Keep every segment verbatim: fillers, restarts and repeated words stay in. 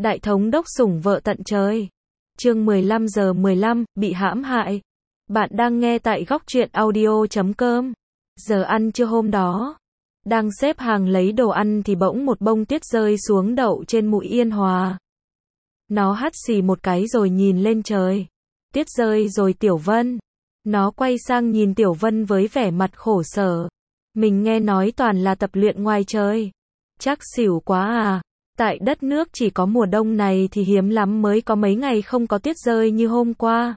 Đại thống đốc sủng vợ tận trời. Chương mười lăm giờ mười lăm, bị hãm hại. Bạn đang nghe tại góc truyện audio chấm com. Giờ ăn trưa hôm đó, đang xếp hàng lấy đồ ăn thì bỗng một bông tuyết rơi xuống đậu trên mũi Yên Hòa. Nó hắt xì một cái rồi nhìn lên trời. Tuyết rơi rồi Tiểu Vân. Nó quay sang nhìn Tiểu Vân với vẻ mặt khổ sở. Mình nghe nói toàn là tập luyện ngoài trời. Chắc xỉu quá à. Tại đất nước chỉ có mùa đông này thì hiếm lắm mới có mấy ngày không có tuyết rơi như hôm qua.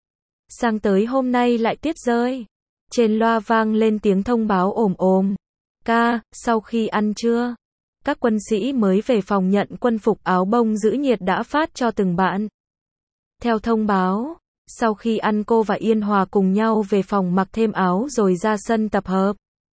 Sang tới hôm nay lại tuyết rơi. Trên loa vang lên tiếng thông báo ồm ồm. Ca, sau khi ăn trưa, các quân sĩ mới về phòng nhận quân phục áo bông giữ nhiệt đã phát cho từng bạn. Theo thông báo, sau khi ăn cô và Yên Hòa cùng nhau về phòng mặc thêm áo rồi ra sân tập hợp.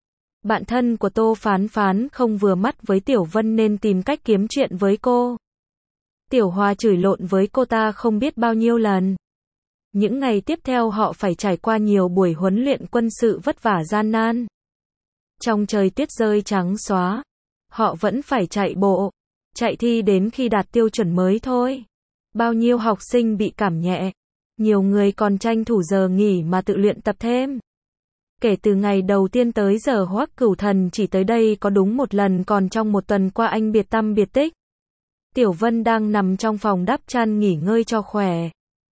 Bạn thân của Tô Phán Phán không vừa mắt với Tiểu Vân nên tìm cách kiếm chuyện với cô. Tiểu Hòa chửi lộn với cô ta không biết bao nhiêu lần. Những ngày tiếp theo họ phải trải qua nhiều buổi huấn luyện quân sự vất vả gian nan. Trong trời tuyết rơi trắng xóa, họ vẫn phải chạy bộ, chạy thi đến khi đạt tiêu chuẩn mới thôi. Bao nhiêu học sinh bị cảm nhẹ, nhiều người còn tranh thủ giờ nghỉ mà tự luyện tập thêm. Kể từ ngày đầu tiên tới giờ Hoắc Cửu Thần chỉ tới đây có đúng một lần, còn trong một tuần qua anh biệt tăm biệt tích. Tiểu Vân đang nằm trong phòng đắp chăn nghỉ ngơi cho khỏe.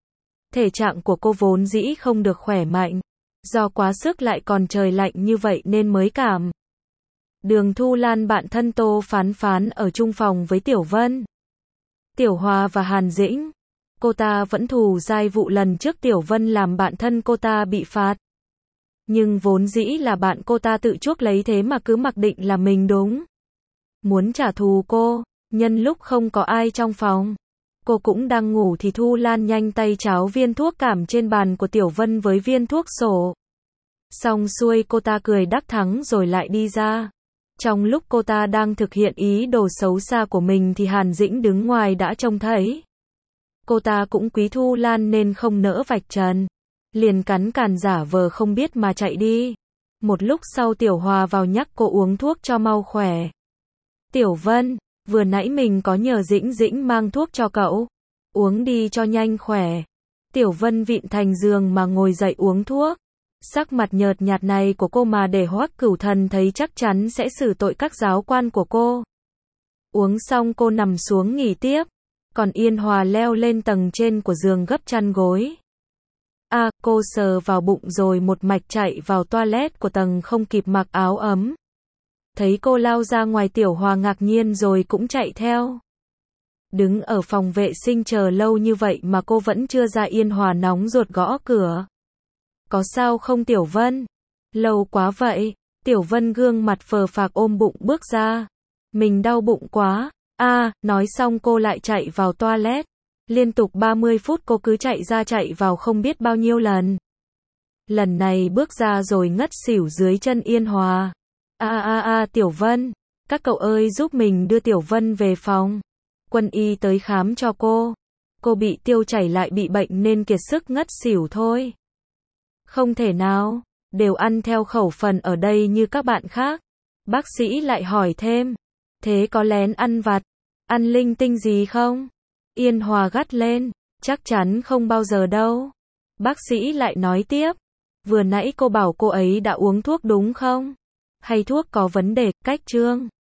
Thể trạng của cô vốn dĩ không được khỏe mạnh, do quá sức lại còn trời lạnh như vậy nên mới cảm. Đường Thu Lan bạn thân Tô Phán Phán ở chung phòng với Tiểu Vân, Tiểu Hòa và Hàn Dĩnh. Cô ta vẫn thù dai vụ lần trước Tiểu Vân làm bạn thân cô ta bị phạt. Nhưng vốn dĩ là bạn cô ta tự chuốc lấy thế mà cứ mặc định là mình đúng. Muốn trả thù cô, nhân lúc không có ai trong phòng. Cô cũng đang ngủ thì Thu Lan nhanh tay cháo viên thuốc cảm trên bàn của Tiểu Vân với viên thuốc sổ. Xong xuôi cô ta cười đắc thắng rồi lại đi ra. Trong lúc cô ta đang thực hiện ý đồ xấu xa của mình thì Hàn Dĩnh đứng ngoài đã trông thấy. Cô ta cũng quý Thu Lan nên không nỡ vạch trần. Liền cắn càn giả vờ không biết mà chạy đi. Một lúc sau Tiểu Hòa vào nhắc cô uống thuốc cho mau khỏe. Tiểu Vân, vừa nãy mình có nhờ Dĩnh Dĩnh mang thuốc cho cậu. Uống đi cho nhanh khỏe. Tiểu Vân vịn thành giường mà ngồi dậy uống thuốc. Sắc mặt nhợt nhạt này của cô mà để Hoắc Cửu Thần thấy chắc chắn sẽ xử tội các giáo quan của cô. Uống xong cô nằm xuống nghỉ tiếp. Còn Yên Hòa leo lên tầng trên của giường gấp chăn gối. A, à, cô sờ vào bụng rồi một mạch chạy vào toilet của tầng không kịp mặc áo ấm. Thấy cô lao ra ngoài Tiểu Hòa ngạc nhiên rồi cũng chạy theo. Đứng ở phòng vệ sinh chờ lâu như vậy mà cô vẫn chưa ra. Yên Hòa nóng ruột gõ cửa. Có sao không Tiểu Vân? Lâu quá vậy. Tiểu Vân gương mặt phờ phạc ôm bụng bước ra. Mình đau bụng quá. A, à, nói xong cô lại chạy vào toilet. Liên tục ba mươi phút cô cứ chạy ra chạy vào không biết bao nhiêu lần. Lần này bước ra rồi ngất xỉu dưới chân Yên Hòa. A a a Tiểu Vân, các cậu ơi giúp mình đưa Tiểu Vân về phòng. Quân y tới khám cho cô. Cô bị tiêu chảy lại bị bệnh nên kiệt sức ngất xỉu thôi. Không thể nào, đều ăn theo khẩu phần ở đây như các bạn khác. Bác sĩ lại hỏi thêm. Thế có lén ăn vặt, ăn linh tinh gì không? Yên Hòa gắt lên, chắc chắn không bao giờ đâu. Bác sĩ lại nói tiếp, vừa nãy cô bảo cô ấy đã uống thuốc đúng không? Hay thuốc có vấn đề, cách chương?